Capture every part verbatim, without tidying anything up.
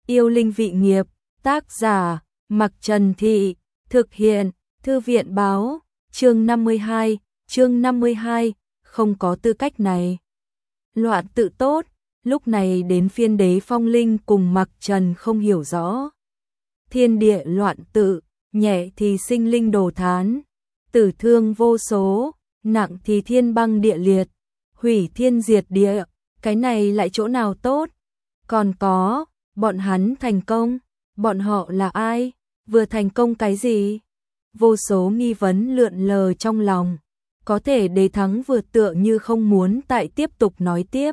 Yêu linh vị nghiệp, tác giả, Mặc Trần Thị, thực hiện, Thư viện báo, chương năm mươi hai, chương năm mươi hai, không có tư cách này. Loạn tự tốt, lúc này đến phiên Đế Phong Linh cùng Mặc Trần không hiểu rõ. Thiên địa loạn tự, nhẹ thì sinh linh đồ thán, tử thương vô số, nặng thì thiên băng địa liệt, hủy thiên diệt địa, cái này lại chỗ nào tốt? Còn có, bọn hắn thành công, bọn họ là ai? Vừa thành công cái gì? Vô số nghi vấn lượn lờ trong lòng, có thể Đế Thắng vừa tựa như không muốn tại tiếp tục nói tiếp.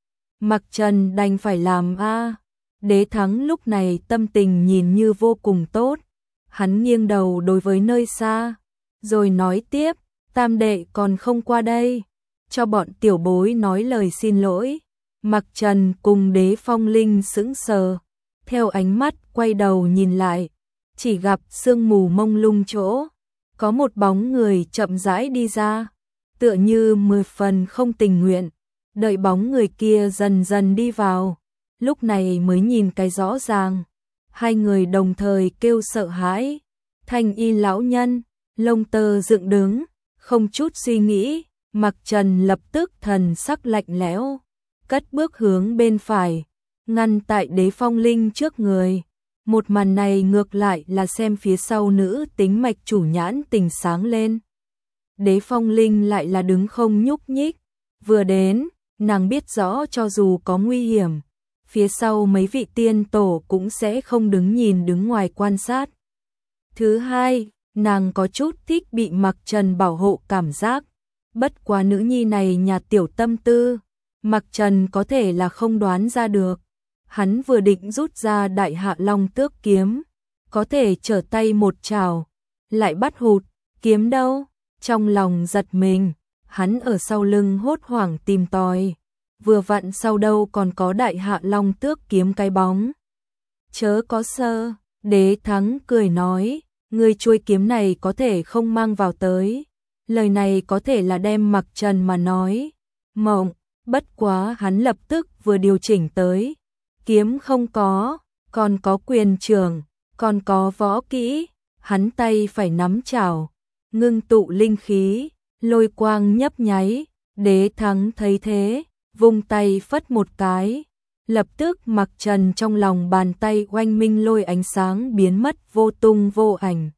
Mặc Trần đành phải làm a. Đế Thắng lúc này tâm tình nhìn như vô cùng tốt, hắn nghiêng đầu đối với nơi xa, rồi nói tiếp, tam đệ còn không qua đây, cho bọn tiểu bối nói lời xin lỗi. Mặc Trần cùng Đế Phong Linh sững sờ, theo ánh mắt quay đầu nhìn lại, chỉ gặp sương mù mông lung chỗ, có một bóng người chậm rãi đi ra, tựa như mười phần không tình nguyện, đợi bóng người kia dần dần đi vào, lúc này mới nhìn cái rõ ràng. Hai người đồng thời kêu sợ hãi, Thanh Y lão nhân, lông tơ dựng đứng, không chút suy nghĩ, Mặc Trần lập tức thần sắc lạnh lẽo, cất bước hướng bên phải, ngăn tại Đế Phong Linh trước người. Một màn này ngược lại là xem phía sau nữ tính mạch chủ nhãn tình sáng lên. Đế Phong Linh lại là đứng không nhúc nhích, vừa đến, nàng biết rõ cho dù có nguy hiểm, phía sau mấy vị tiên tổ cũng sẽ không đứng nhìn đứng ngoài quan sát. Thứ hai, nàng có chút thích bị Mặc Trần bảo hộ cảm giác, bất quá nữ nhi này nhà tiểu tâm tư, Mặc Trần có thể là không đoán ra được. Hắn vừa định rút ra Đại Hạ Long Tước kiếm, có thể trở tay một chảo, lại bắt hụt, kiếm đâu? Trong lòng giật mình, hắn ở sau lưng hốt hoảng tìm tòi, vừa vặn sau đâu còn có Đại Hạ Long Tước kiếm cái bóng. Chớ có sơ, Đế Thắng cười nói, người chuôi kiếm này có thể không mang vào tới. Lời này có thể là đem Mặc Trần mà nói. Mộng, bất quá hắn lập tức vừa điều chỉnh tới. Kiếm không có, còn có quyền trưởng, còn có võ kỹ, hắn tay phải nắm chảo, ngưng tụ linh khí, lôi quang nhấp nháy. Đế Thắng thấy thế, vung tay phất một cái, lập tức Mặc Trần trong lòng bàn tay oanh minh lôi ánh sáng biến mất vô tung vô ảnh.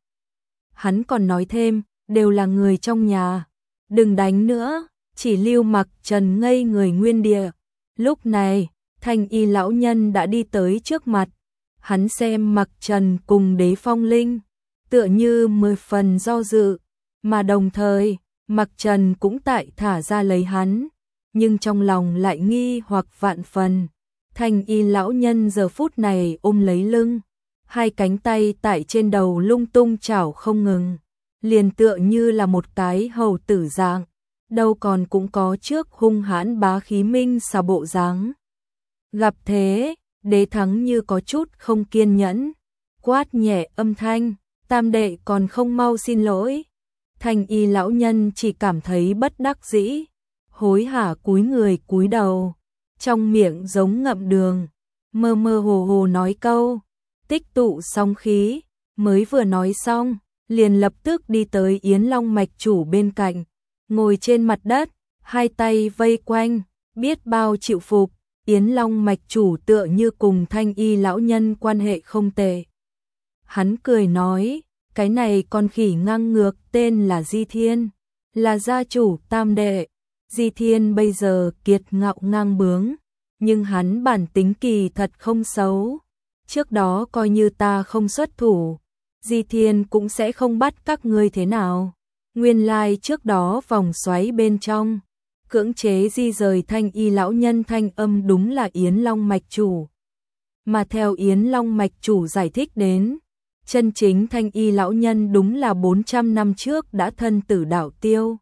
Hắn còn nói thêm, đều là người trong nhà, đừng đánh nữa, chỉ lưu Mặc Trần ngây người nguyên địa. Lúc này, Thanh Y lão nhân đã đi tới trước mặt, hắn xem Mặc Trần cùng Đế Phong Linh, tựa như mười phần do dự, mà đồng thời, Mặc Trần cũng tại thả ra lấy hắn, nhưng trong lòng lại nghi hoặc vạn phần. Thanh Y lão nhân giờ phút này ôm lấy lưng, hai cánh tay tại trên đầu lung tung chảo không ngừng, liền tựa như là một cái hầu tử dạng, đâu còn cũng có trước hung hãn bá khí minh xà bộ dáng. Gặp thế, Đế Thắng như có chút không kiên nhẫn, quát nhẹ âm thanh, tam đệ còn không mau xin lỗi. Thanh Y lão nhân chỉ cảm thấy bất đắc dĩ, hối hả cúi người cúi đầu, trong miệng giống ngậm đường, mơ mơ hồ hồ nói câu, tích tụ song khí, mới vừa nói xong, liền lập tức đi tới Yến Long mạch chủ bên cạnh, ngồi trên mặt đất, hai tay vây quanh, biết bao chịu phục. Yến Long mạch chủ tựa như cùng Thanh Y lão nhân quan hệ không tệ. Hắn cười nói, cái này con khỉ ngang ngược tên là Di Thiên, là gia chủ tam đệ. Di Thiên bây giờ kiệt ngạo ngang bướng, nhưng hắn bản tính kỳ thật không xấu. Trước đó coi như ta không xuất thủ, Di Thiên cũng sẽ không bắt các ngươi thế nào. Nguyên lai trước đó vòng xoáy bên trong, cưỡng chế di rời Thanh Y lão nhân thanh âm đúng là Yến Long mạch chủ. Mà theo Yến Long mạch chủ giải thích đến, chân chính Thanh Y lão nhân đúng là bốn trăm năm trước đã thân tử đạo tiêu.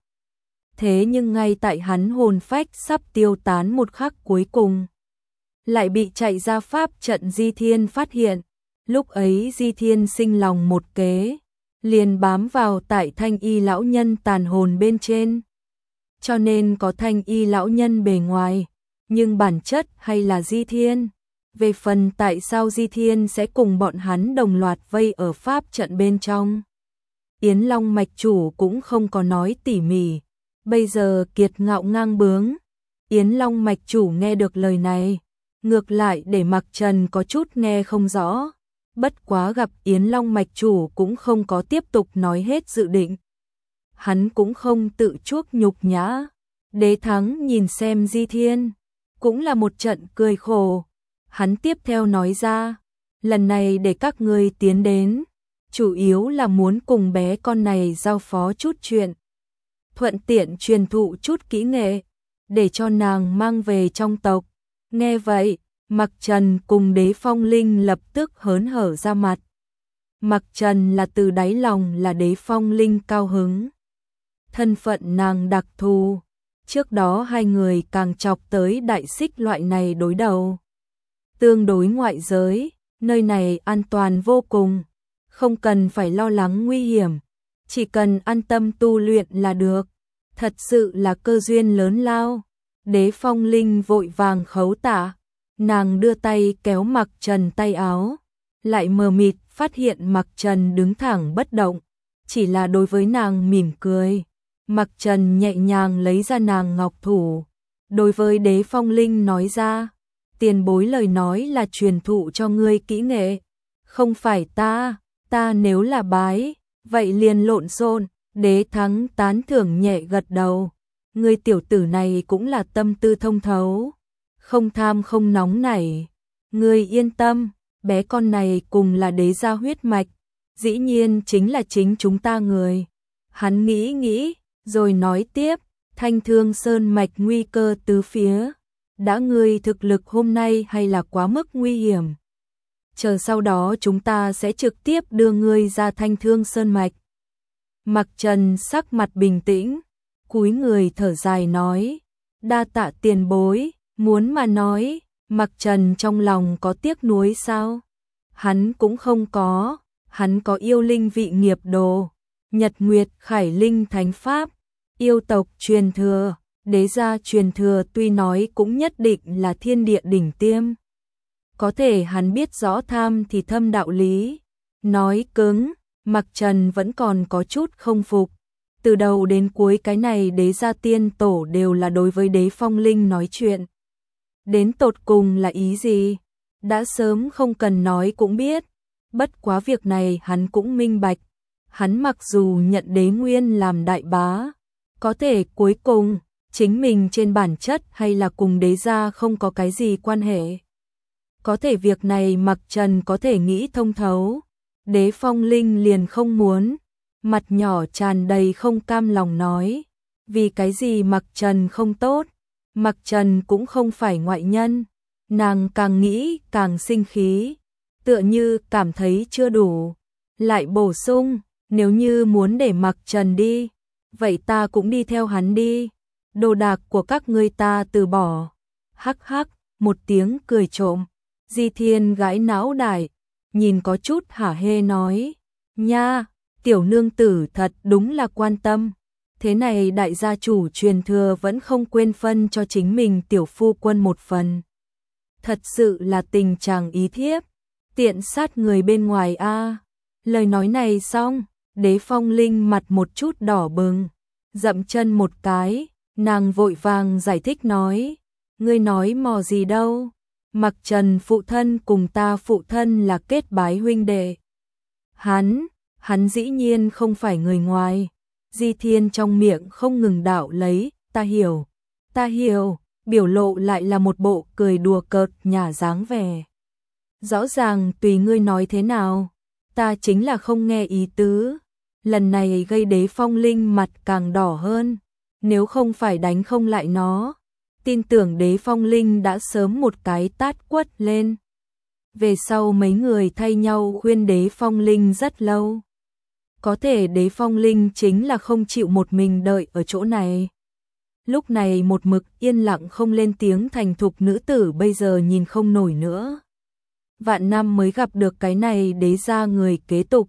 Thế nhưng ngay tại hắn hồn phách sắp tiêu tán một khắc cuối cùng, lại bị chạy ra pháp trận Di Thiên phát hiện. Lúc ấy Di Thiên sinh lòng một kế, liền bám vào tại Thanh Y lão nhân tàn hồn bên trên. Cho nên có Thanh Y lão nhân bề ngoài, nhưng bản chất hay là Di Thiên. Về phần tại sao Di Thiên sẽ cùng bọn hắn đồng loạt vây ở pháp trận bên trong, Yến Long mạch chủ cũng không có nói tỉ mỉ. Bây giờ kiệt ngạo ngang bướng, Yến Long mạch chủ nghe được lời này, ngược lại để Mặc Trần có chút nghe không rõ. Bất quá gặp Yến Long mạch chủ cũng không có tiếp tục nói hết dự định. Hắn cũng không tự chuốc nhục nhã. Đế Thắng nhìn xem Di Thiên, cũng là một trận cười khổ. Hắn tiếp theo nói ra, lần này để các ngươi tiến đến, chủ yếu là muốn cùng bé con này giao phó chút chuyện. Thuận tiện truyền thụ chút kỹ nghệ, để cho nàng mang về trong tộc. Nghe vậy, Mặc Trần cùng Đế Phong Linh lập tức hớn hở ra mặt. Mặc Trần là từ đáy lòng là Đế Phong Linh cao hứng. Thân phận nàng đặc thù, trước đó hai người càng chọc tới đại xích loại này đối đầu. Tương đối ngoại giới, nơi này an toàn vô cùng, không cần phải lo lắng nguy hiểm, chỉ cần an tâm tu luyện là được. Thật sự là cơ duyên lớn lao. Đế Phong Linh vội vàng khấu tạ, nàng đưa tay kéo Mặc Trần tay áo, lại mờ mịt phát hiện Mặc Trần đứng thẳng bất động, chỉ là đối với nàng mỉm cười. Mặc Trần nhẹ nhàng lấy ra nàng ngọc thủ, đối với Đế Phong Linh nói ra, tiền bối lời nói là truyền thụ cho ngươi kỹ nghệ, không phải ta, ta nếu là bái, vậy liền lộn xộn. Đế Thắng tán thưởng nhẹ gật đầu, ngươi tiểu tử này cũng là tâm tư thông thấu, không tham không nóng nảy, ngươi yên tâm, bé con này cùng là đế gia huyết mạch, dĩ nhiên chính là chính chúng ta người. Hắn nghĩ nghĩ, rồi nói tiếp, Thanh Thương Sơn mạch nguy cơ tứ phía, đã ngươi thực lực hôm nay hay là quá mức nguy hiểm. Chờ sau đó chúng ta sẽ trực tiếp đưa ngươi ra Thanh Thương Sơn mạch. Mặc Trần sắc mặt bình tĩnh, cúi người thở dài nói, đa tạ tiền bối, muốn mà nói, Mặc Trần trong lòng có tiếc nuối sao? Hắn cũng không có, hắn có yêu linh vị nghiệp đồ, Nhật Nguyệt Khải Linh Thánh Pháp, yêu tộc truyền thừa, đế gia truyền thừa tuy nói cũng nhất định là thiên địa đỉnh tiêm. Có thể hắn biết rõ tham thì thâm đạo lý, nói cứng, Mặc Trần vẫn còn có chút không phục. Từ đầu đến cuối cái này đế gia tiên tổ đều là đối với Đế Phong Linh nói chuyện. Đến tột cùng là ý gì? Đã sớm không cần nói cũng biết. Bất quá việc này hắn cũng minh bạch. Hắn mặc dù nhận đế nguyên làm đại bá, có thể cuối cùng, chính mình trên bản chất hay là cùng đế gia không có cái gì quan hệ. Có thể việc này Mặc Trần có thể nghĩ thông thấu. Đế Phong Linh liền không muốn, mặt nhỏ tràn đầy không cam lòng nói, vì cái gì Mặc Trần không tốt, Mặc Trần cũng không phải ngoại nhân. Nàng càng nghĩ càng sinh khí, tựa như cảm thấy chưa đủ, lại bổ sung, nếu như muốn để Mặc Trần đi, vậy ta cũng đi theo hắn đi, đồ đạc của các ngươi ta từ bỏ. Hắc hắc, một tiếng cười trộm, Di Thiên gãi não đại, nhìn có chút hả hê nói, nha, tiểu nương tử thật đúng là quan tâm, thế này đại gia chủ truyền thừa vẫn không quên phân cho chính mình tiểu phu quân một phần. Thật sự là tình chàng ý thiếp, tiện sát người bên ngoài a. Lời nói này xong, Đế Phong Linh mặt một chút đỏ bừng, dậm chân một cái, nàng vội vàng giải thích nói, ngươi nói mò gì đâu, Mặc Trần phụ thân cùng ta phụ thân là kết bái huynh đệ. Hắn, hắn dĩ nhiên không phải người ngoài. Di Thiên trong miệng không ngừng đạo lấy, ta hiểu, ta hiểu, biểu lộ lại là một bộ cười đùa cợt nhả dáng vẻ. Rõ ràng tùy ngươi nói thế nào, ta chính là không nghe ý tứ. Lần này gây Đế Phong Linh mặt càng đỏ hơn, nếu không phải đánh không lại nó, tin tưởng Đế Phong Linh đã sớm một cái tát quất lên. Về sau mấy người thay nhau khuyên Đế Phong Linh rất lâu. Có thể Đế Phong Linh chính là không chịu một mình đợi ở chỗ này. Lúc này một mực yên lặng không lên tiếng thành thục nữ tử bây giờ nhìn không nổi nữa. Vạn năm mới gặp được cái này đế gia người kế tục.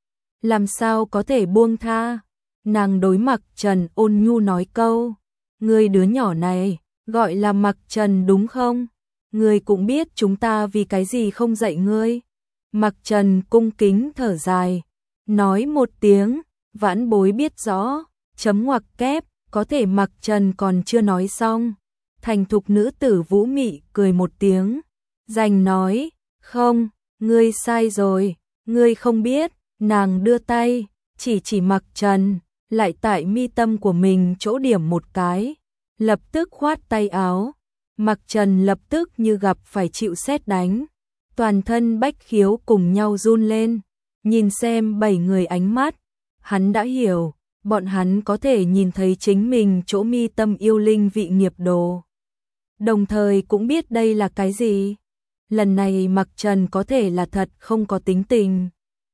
Làm sao có thể buông tha? Nàng đối Mặc Trần ôn nhu nói câu, ngươi đứa nhỏ này, gọi là Mặc Trần đúng không? ngươi cũng biết chúng ta vì cái gì không dạy ngươi. Mặc Trần cung kính thở dài, nói một tiếng, vãn bối biết rõ, chấm ngoặc kép, có thể Mặc Trần còn chưa nói xong. Thành thục nữ tử Vũ Mị cười một tiếng, giành nói, không, ngươi sai rồi, ngươi không biết, nàng đưa tay, chỉ chỉ Mặc Trần, lại tại mi tâm của mình chỗ điểm một cái, lập tức khoát tay áo. Mặc Trần lập tức như gặp phải chịu sét đánh, toàn thân bách khiếu cùng nhau run lên, nhìn xem bảy người ánh mắt, hắn đã hiểu, bọn hắn có thể nhìn thấy chính mình chỗ mi tâm yêu linh vị nghiệp đồ. Đồng thời cũng biết đây là cái gì. Lần này Mặc Trần có thể là thật không có tính tình.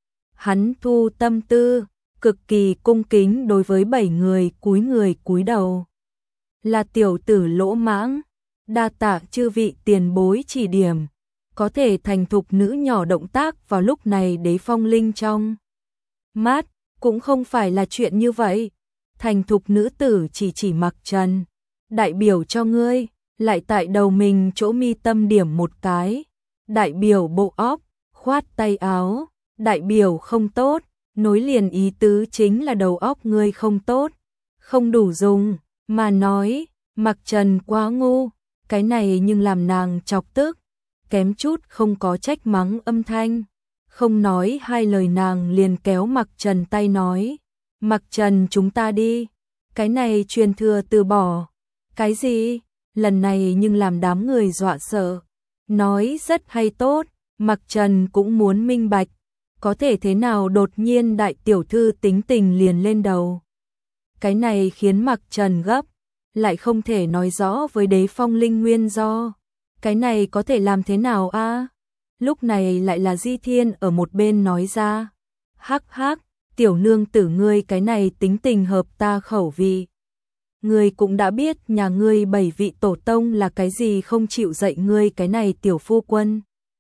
Hắn thu tâm tư, cực kỳ cung kính đối với bảy người cúi người cúi đầu. Là tiểu tử lỗ mãng, đa tạ chư vị tiền bối chỉ điểm, có thể thành thục nữ nhỏ động tác vào lúc này Đế Phong Linh trong mắt, cũng không phải là chuyện như vậy. Thành thục nữ tử chỉ chỉ Mặc Trần, đại biểu cho ngươi, lại tại đầu mình chỗ mi tâm điểm một cái, đại biểu bộ óc, khoát tay áo, đại biểu không tốt, nối liền ý tứ chính là đầu óc ngươi không tốt, không đủ dùng, mà nói, Mặc Trần quá ngu, cái này nhưng làm nàng chọc tức, kém chút không có trách mắng âm thanh, không nói hai lời nàng liền kéo Mặc Trần tay nói, Mặc Trần chúng ta đi, cái này truyền thừa từ bỏ, cái gì, lần này nhưng làm đám người dọa sợ, nói rất hay tốt, Mặc Trần cũng muốn minh bạch, có thể thế nào đột nhiên đại tiểu thư tính tình liền lên đầu. Cái này khiến Mặc Trần gấp, lại không thể nói rõ với Đế Phong Linh nguyên do. Cái này có thể làm thế nào a? À? Lúc này lại là Di Thiên ở một bên nói ra. Hắc hắc, tiểu nương tử ngươi cái này tính tình hợp ta khẩu vị. Ngươi cũng đã biết nhà ngươi bảy vị tổ tông là cái gì không chịu dạy ngươi cái này tiểu phu quân.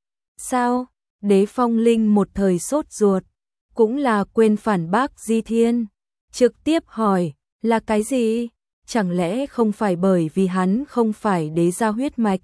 Sao? Đế Phong Linh một thời sốt ruột, cũng là quên phản bác Di Thiên. Trực tiếp hỏi, là cái gì? Chẳng lẽ không phải bởi vì hắn không phải đế gia huyết mạch,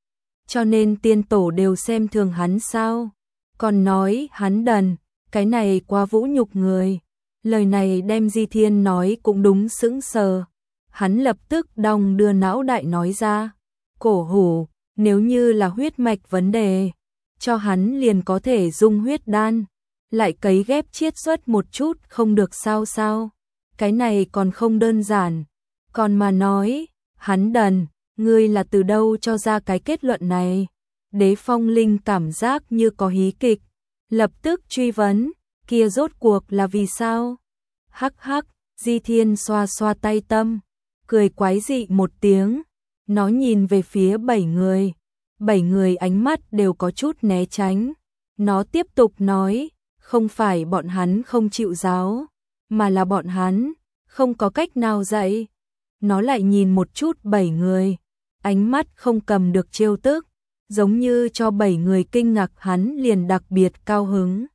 cho nên tiên tổ đều xem thường hắn sao? Còn nói hắn đần, cái này quá vũ nhục người. Lời này đem Di Thiên nói cũng đúng sững sờ. Hắn lập tức đong đưa não đại nói ra, cổ hủ, nếu như là huyết mạch vấn đề, cho hắn liền có thể dung huyết đan, lại cấy ghép chiết xuất một chút không được sao sao? Cái này còn không đơn giản. Còn mà nói, hắn đần, ngươi là từ đâu cho ra cái kết luận này? Đế Phong Linh cảm giác như có hí kịch, lập tức truy vấn, kia rốt cuộc là vì sao? Hắc hắc, Di Thiên xoa xoa tay tâm, cười quái dị một tiếng, nó nhìn về phía bảy người, bảy người ánh mắt đều có chút né tránh. Nó tiếp tục nói, không phải bọn hắn không chịu giáo, mà là bọn hắn không có cách nào dạy. Nó lại nhìn một chút bảy người, ánh mắt không cầm được trêu tức, giống như cho bảy người kinh ngạc hắn liền đặc biệt cao hứng.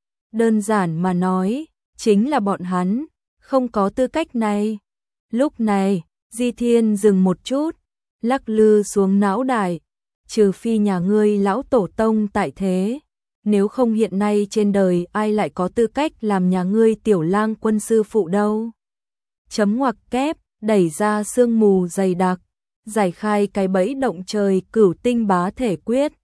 Đơn giản mà nói, chính là bọn hắn không có tư cách này. Lúc này, Di Thiên dừng một chút, lắc lư xuống não đại, trừ phi nhà ngươi lão tổ tông tại thế, nếu không hiện nay trên đời ai lại có tư cách làm nhà ngươi tiểu lang quân sư phụ đâu. Chấm ngoặc kép, đẩy ra sương mù dày đặc, giải khai cái bẫy động trời cửu tinh bá thể quyết.